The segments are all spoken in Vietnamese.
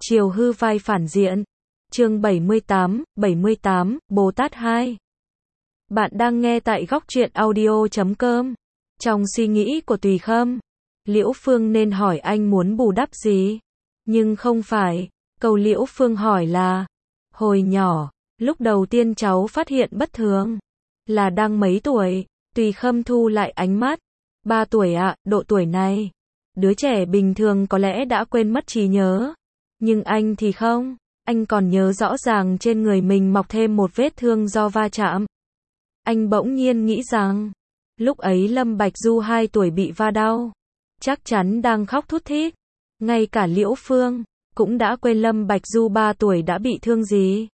Chiều hư vai phản diện. Chương 78, Bồ Tát 2. Bạn đang nghe tại góc truyện audio.com. Trong suy nghĩ của Tùy Khâm, Liễu Phương nên hỏi anh muốn bù đắp gì? Nhưng không phải, câu Liễu Phương hỏi là, hồi nhỏ, lúc đầu tiên cháu phát hiện bất thường, là đang mấy tuổi? Tùy Khâm thu lại ánh mắt. 3 tuổi ạ, độ tuổi này, đứa trẻ bình thường có lẽ đã quên mất trí nhớ. Nhưng anh thì không, anh còn nhớ rõ ràng trên người mình mọc thêm một vết thương do va chạm. Anh bỗng nhiên nghĩ rằng, lúc ấy Lâm Bạch Du 2 tuổi bị va đau, chắc chắn đang khóc thút thít. Ngay cả Liễu Phương cũng đã quên Lâm Bạch Du 3 tuổi đã bị thương gì.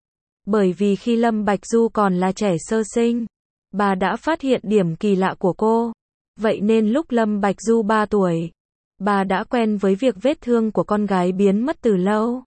Bởi vì khi Lâm Bạch Du còn là trẻ sơ sinh, bà đã phát hiện điểm kỳ lạ của cô. Vậy nên lúc Lâm Bạch Du 3 tuổi, bà đã quen với việc vết thương của con gái biến mất từ lâu.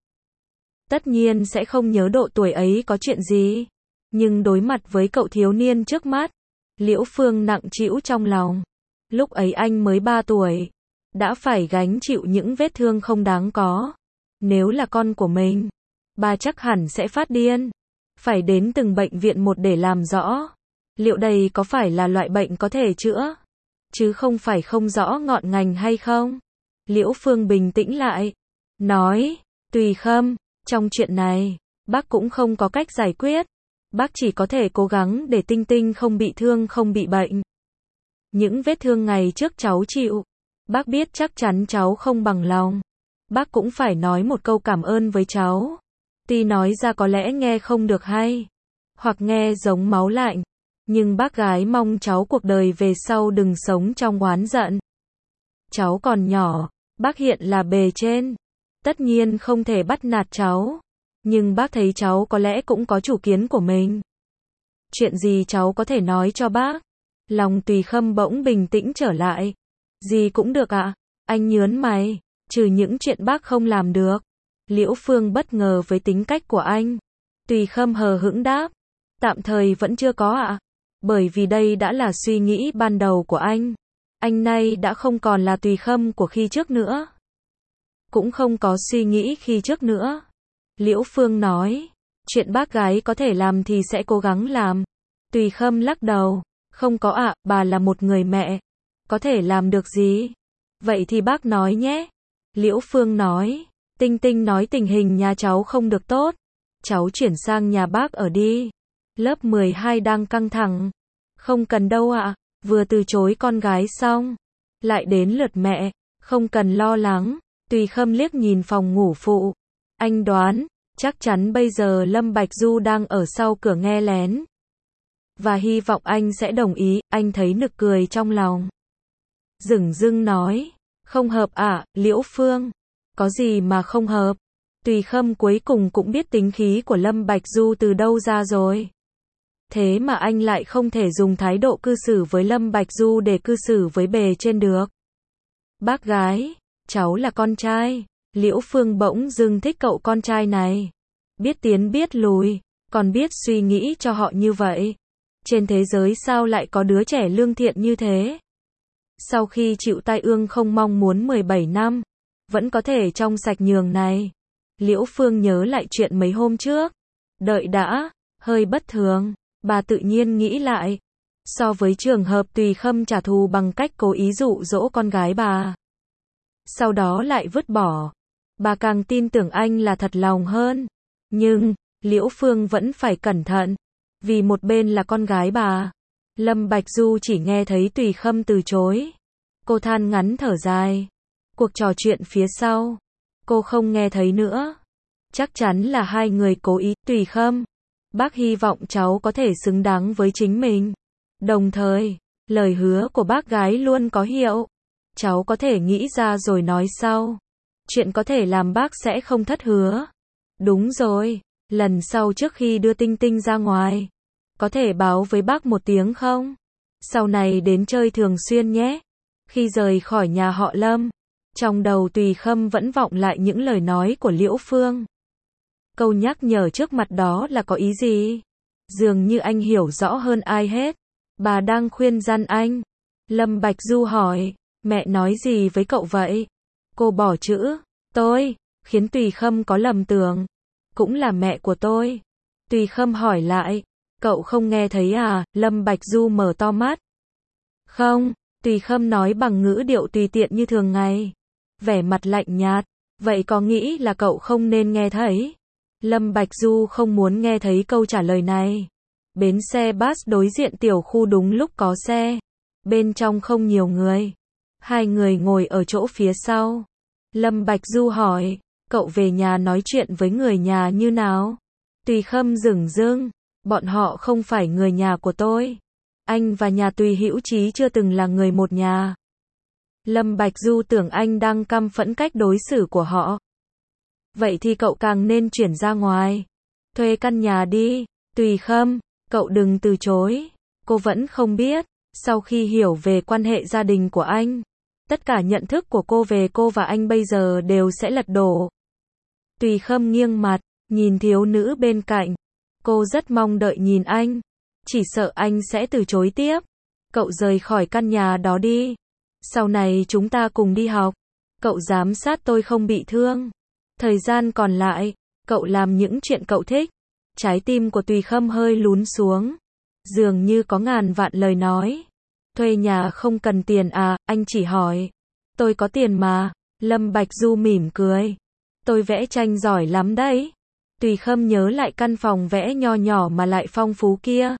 Tất nhiên sẽ không nhớ độ tuổi ấy có chuyện gì. Nhưng đối mặt với cậu thiếu niên trước mắt, Liễu Phương nặng trĩu trong lòng. Lúc ấy anh mới 3 tuổi, đã phải gánh chịu những vết thương không đáng có. Nếu là con của mình, bà chắc hẳn sẽ phát điên. Phải đến từng bệnh viện một để làm rõ, liệu đây có phải là loại bệnh có thể chữa, chứ không phải không rõ ngọn ngành hay không. Liễu Phương bình tĩnh lại, nói, Tùy Khâm, trong chuyện này, bác cũng không có cách giải quyết. Bác chỉ có thể cố gắng để Tinh Tinh không bị thương, không bị bệnh. Những vết thương ngày trước cháu chịu, bác biết chắc chắn cháu không bằng lòng. Bác cũng phải nói một câu cảm ơn với cháu. Tuy nói ra có lẽ nghe không được hay, hoặc nghe giống máu lạnh, nhưng bác gái mong cháu cuộc đời về sau đừng sống trong oán giận. Cháu còn nhỏ, bác hiện là bề trên, tất nhiên không thể bắt nạt cháu. Nhưng bác thấy cháu có lẽ cũng có chủ kiến của mình. Chuyện gì cháu có thể nói cho bác? Lòng Tùy Khâm bỗng bình tĩnh trở lại. Gì cũng được ạ. Anh nhớn mày. Trừ những chuyện bác không làm được. Liễu Phương bất ngờ với tính cách của anh. Tùy Khâm hờ hững đáp. Tạm thời vẫn chưa có ạ. Bởi vì đây đã là suy nghĩ ban đầu của anh. Anh nay đã không còn là Tùy Khâm của khi trước nữa. Cũng không có suy nghĩ khi trước nữa. Liễu Phương nói, chuyện bác gái có thể làm thì sẽ cố gắng làm. Tùy Khâm lắc đầu, không có ạ, bà là một người mẹ, có thể làm được gì? Vậy thì bác nói nhé. Liễu Phương nói, Tinh Tinh nói tình hình nhà cháu không được tốt, cháu chuyển sang nhà bác ở đi. Lớp 12 đang căng thẳng. Không cần đâu ạ, vừa từ chối con gái xong, lại đến lượt mẹ, không cần lo lắng. Tùy Khâm liếc nhìn phòng ngủ phụ. Anh đoán, chắc chắn bây giờ Lâm Bạch Du đang ở sau cửa nghe lén. Và hy vọng anh sẽ đồng ý, anh thấy nực cười trong lòng. Dửng dưng nói, không hợp ạ, Liễu Phương. Có gì mà không hợp? Tùy Khâm cuối cùng cũng biết tính khí của Lâm Bạch Du từ đâu ra rồi. Thế mà anh lại không thể dùng thái độ cư xử với Lâm Bạch Du để cư xử với bề trên được. Bác gái, cháu là con trai. Liễu Phương bỗng dưng thích cậu con trai này. Biết tiến biết lùi, còn biết suy nghĩ cho họ như vậy. Trên thế giới sao lại có đứa trẻ lương thiện như thế? Sau khi chịu tai ương không mong muốn 17 năm, vẫn có thể trong sạch nhường này. Liễu Phương nhớ lại chuyện mấy hôm trước. Đợi đã, hơi bất thường, bà tự nhiên nghĩ lại. So với trường hợp Tùy Khâm trả thù bằng cách cố ý dụ dỗ con gái bà, sau đó lại vứt bỏ, bà càng tin tưởng anh là thật lòng hơn. Nhưng, Liễu Phương vẫn phải cẩn thận. Vì một bên là con gái bà. Lâm Bạch Du chỉ nghe thấy Tùy Khâm từ chối. Cô than ngắn thở dài. Cuộc trò chuyện phía sau, cô không nghe thấy nữa. Chắc chắn là hai người cố ý. Tùy Khâm, bác hy vọng cháu có thể xứng đáng với chính mình. Đồng thời, lời hứa của bác gái luôn có hiệu. Cháu có thể nghĩ ra rồi nói sau. Chuyện có thể làm bác sẽ không thất hứa. Đúng rồi, lần sau trước khi đưa Tinh Tinh ra ngoài, có thể báo với bác một tiếng không? Sau này đến chơi thường xuyên nhé. Khi rời khỏi nhà họ Lâm, trong đầu Tùy Khâm vẫn vọng lại những lời nói của Liễu Phương. Câu nhắc nhở trước mặt đó là có ý gì? Dường như anh hiểu rõ hơn ai hết. Bà đang khuyên răn anh. Lâm Bạch Du hỏi, mẹ nói gì với cậu vậy? Cô bỏ chữ tôi khiến Tùy Khâm có lầm tưởng. Cũng là mẹ của tôi. Tùy Khâm hỏi lại, cậu không nghe thấy à? Lâm Bạch Du mở to mắt. Không, Tùy Khâm nói bằng ngữ điệu tùy tiện như thường ngày. Vẻ mặt lạnh nhạt, vậy có nghĩ là cậu không nên nghe thấy? Lâm Bạch Du không muốn nghe thấy câu trả lời này. Bến xe bus đối diện tiểu khu đúng lúc có xe. Bên trong không nhiều người. Hai người ngồi ở chỗ phía sau. Lâm Bạch Du hỏi, cậu về nhà nói chuyện với người nhà như nào? Tùy Khâm dửng dưng, bọn họ không phải người nhà của tôi. Anh và nhà Tùy Hữu Chí chưa từng là người một nhà. Lâm Bạch Du tưởng anh đang căm phẫn cách đối xử của họ. Vậy thì cậu càng nên chuyển ra ngoài. Thuê căn nhà đi. Tùy Khâm, cậu đừng từ chối. Cô vẫn không biết. Sau khi hiểu về quan hệ gia đình của anh, tất cả nhận thức của cô về cô và anh bây giờ đều sẽ lật đổ. Tùy Khâm nghiêng mặt, nhìn thiếu nữ bên cạnh. Cô rất mong đợi nhìn anh. Chỉ sợ anh sẽ từ chối tiếp. Cậu rời khỏi căn nhà đó đi. Sau này chúng ta cùng đi học. Cậu giám sát tôi không bị thương. Thời gian còn lại, cậu làm những chuyện cậu thích. Trái tim của Tùy Khâm hơi lún xuống. Dường như có ngàn vạn lời nói. Thuê nhà không cần tiền à? Anh chỉ hỏi. Tôi có tiền mà. Lâm Bạch Du mỉm cười. Tôi vẽ tranh giỏi lắm đấy. Tùy Khâm nhớ lại căn phòng vẽ nho nhỏ mà lại phong phú kia.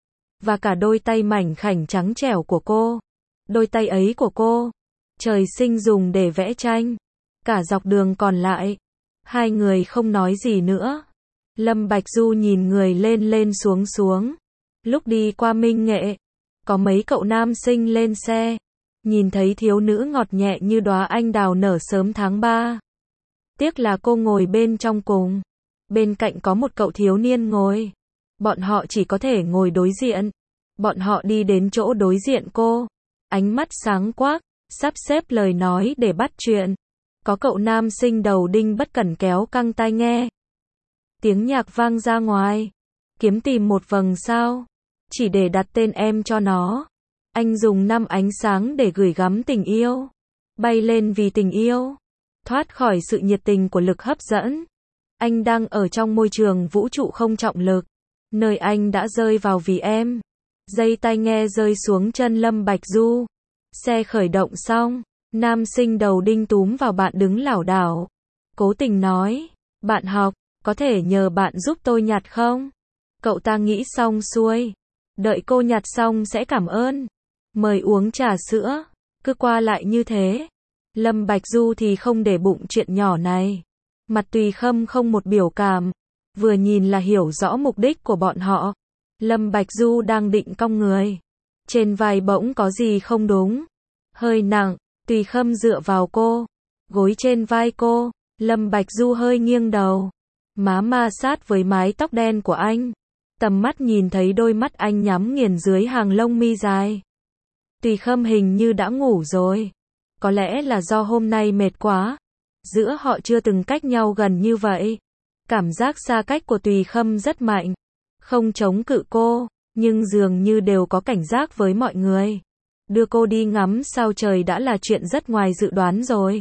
Và cả đôi tay mảnh khảnh trắng trẻo của cô. Đôi tay ấy của cô, trời sinh dùng để vẽ tranh. Cả dọc đường còn lại, hai người không nói gì nữa. Lâm Bạch Du nhìn người lên lên xuống xuống. Lúc đi qua Minh Nghệ, có mấy cậu nam sinh lên xe. Nhìn thấy thiếu nữ ngọt nhẹ như đóa anh đào nở sớm tháng 3. Tiếc là cô ngồi bên trong cùng. Bên cạnh có một cậu thiếu niên ngồi. Bọn họ chỉ có thể ngồi đối diện. Bọn họ đi đến chỗ đối diện cô. Ánh mắt sáng quắc, sắp xếp lời nói để bắt chuyện. Có cậu nam sinh đầu đinh bất cẩn kéo căng tai nghe. Tiếng nhạc vang ra ngoài. Kiếm tìm một vầng sao. Chỉ để đặt tên em cho nó. Anh dùng 5 ánh sáng để gửi gắm tình yêu. Bay lên vì tình yêu. Thoát khỏi sự nhiệt tình của lực hấp dẫn. Anh đang ở trong môi trường vũ trụ không trọng lực. Nơi anh đã rơi vào vì em. Dây tai nghe rơi xuống chân Lâm Bạch Du. Xe khởi động xong. Nam sinh đầu đinh túm vào bạn đứng lảo đảo. Cố tình nói. Bạn học, có thể nhờ bạn giúp tôi nhặt không? Cậu ta nghĩ xong xuôi. Đợi cô nhặt xong sẽ cảm ơn. Mời uống trà sữa. Cứ qua lại như thế. Lâm Bạch Du thì không để bụng chuyện nhỏ này. Mặt Tùy Khâm không một biểu cảm. Vừa nhìn là hiểu rõ mục đích của bọn họ. Lâm Bạch Du đang định cong người. Trên vai bỗng có gì không đúng. Hơi nặng, Tùy Khâm dựa vào cô. Gối trên vai cô. Lâm Bạch Du hơi nghiêng đầu. Má ma sát với mái tóc đen của anh. Tầm mắt nhìn thấy đôi mắt anh nhắm nghiền dưới hàng lông mi dài. Tùy Khâm hình như đã ngủ rồi. Có lẽ là do hôm nay mệt quá. Giữa họ chưa từng cách nhau gần như vậy. Cảm giác xa cách của Tùy Khâm rất mạnh. Không chống cự cô, nhưng dường như đều có cảnh giác với mọi người. Đưa cô đi ngắm sao trời đã là chuyện rất ngoài dự đoán rồi.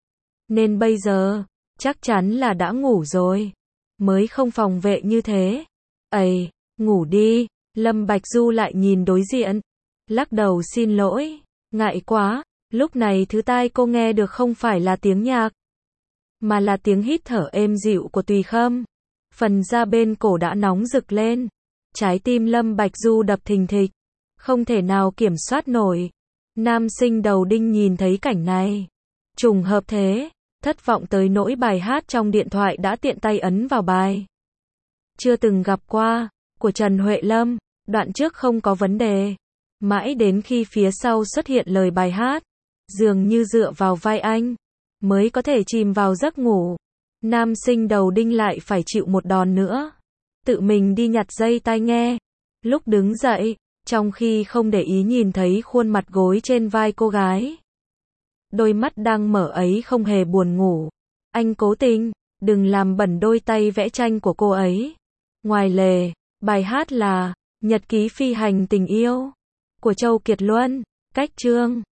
Nên bây giờ, chắc chắn là đã ngủ rồi. Mới không phòng vệ như thế. Ây, ngủ đi. Lâm Bạch Du lại nhìn đối diện. Lắc đầu xin lỗi. Ngại quá. Lúc này thứ tai cô nghe được không phải là tiếng nhạc, mà là tiếng hít thở êm dịu của Tùy Khâm. Phần da bên cổ đã nóng rực lên. Trái tim Lâm Bạch Du đập thình thịch. Không thể nào kiểm soát nổi. Nam sinh đầu đinh nhìn thấy cảnh này. Trùng hợp thế. Thất vọng tới nỗi bài hát trong điện thoại đã tiện tay ấn vào bài Chưa từng gặp qua của Trần Huệ Lâm. Đoạn trước không có vấn đề. Mãi đến khi phía sau xuất hiện lời bài hát. Dường như dựa vào vai anh mới có thể chìm vào giấc ngủ. Nam sinh đầu đinh lại phải chịu một đòn nữa. Tự mình đi nhặt dây tai nghe. Lúc đứng dậy, trong khi không để ý nhìn thấy khuôn mặt gối trên vai cô gái. Đôi mắt đang mở ấy không hề buồn ngủ. Anh cố tình, đừng làm bẩn đôi tay vẽ tranh của cô ấy. Ngoài lề, bài hát là Nhật ký phi hành tình yêu của Châu Kiệt Luân. Cách chương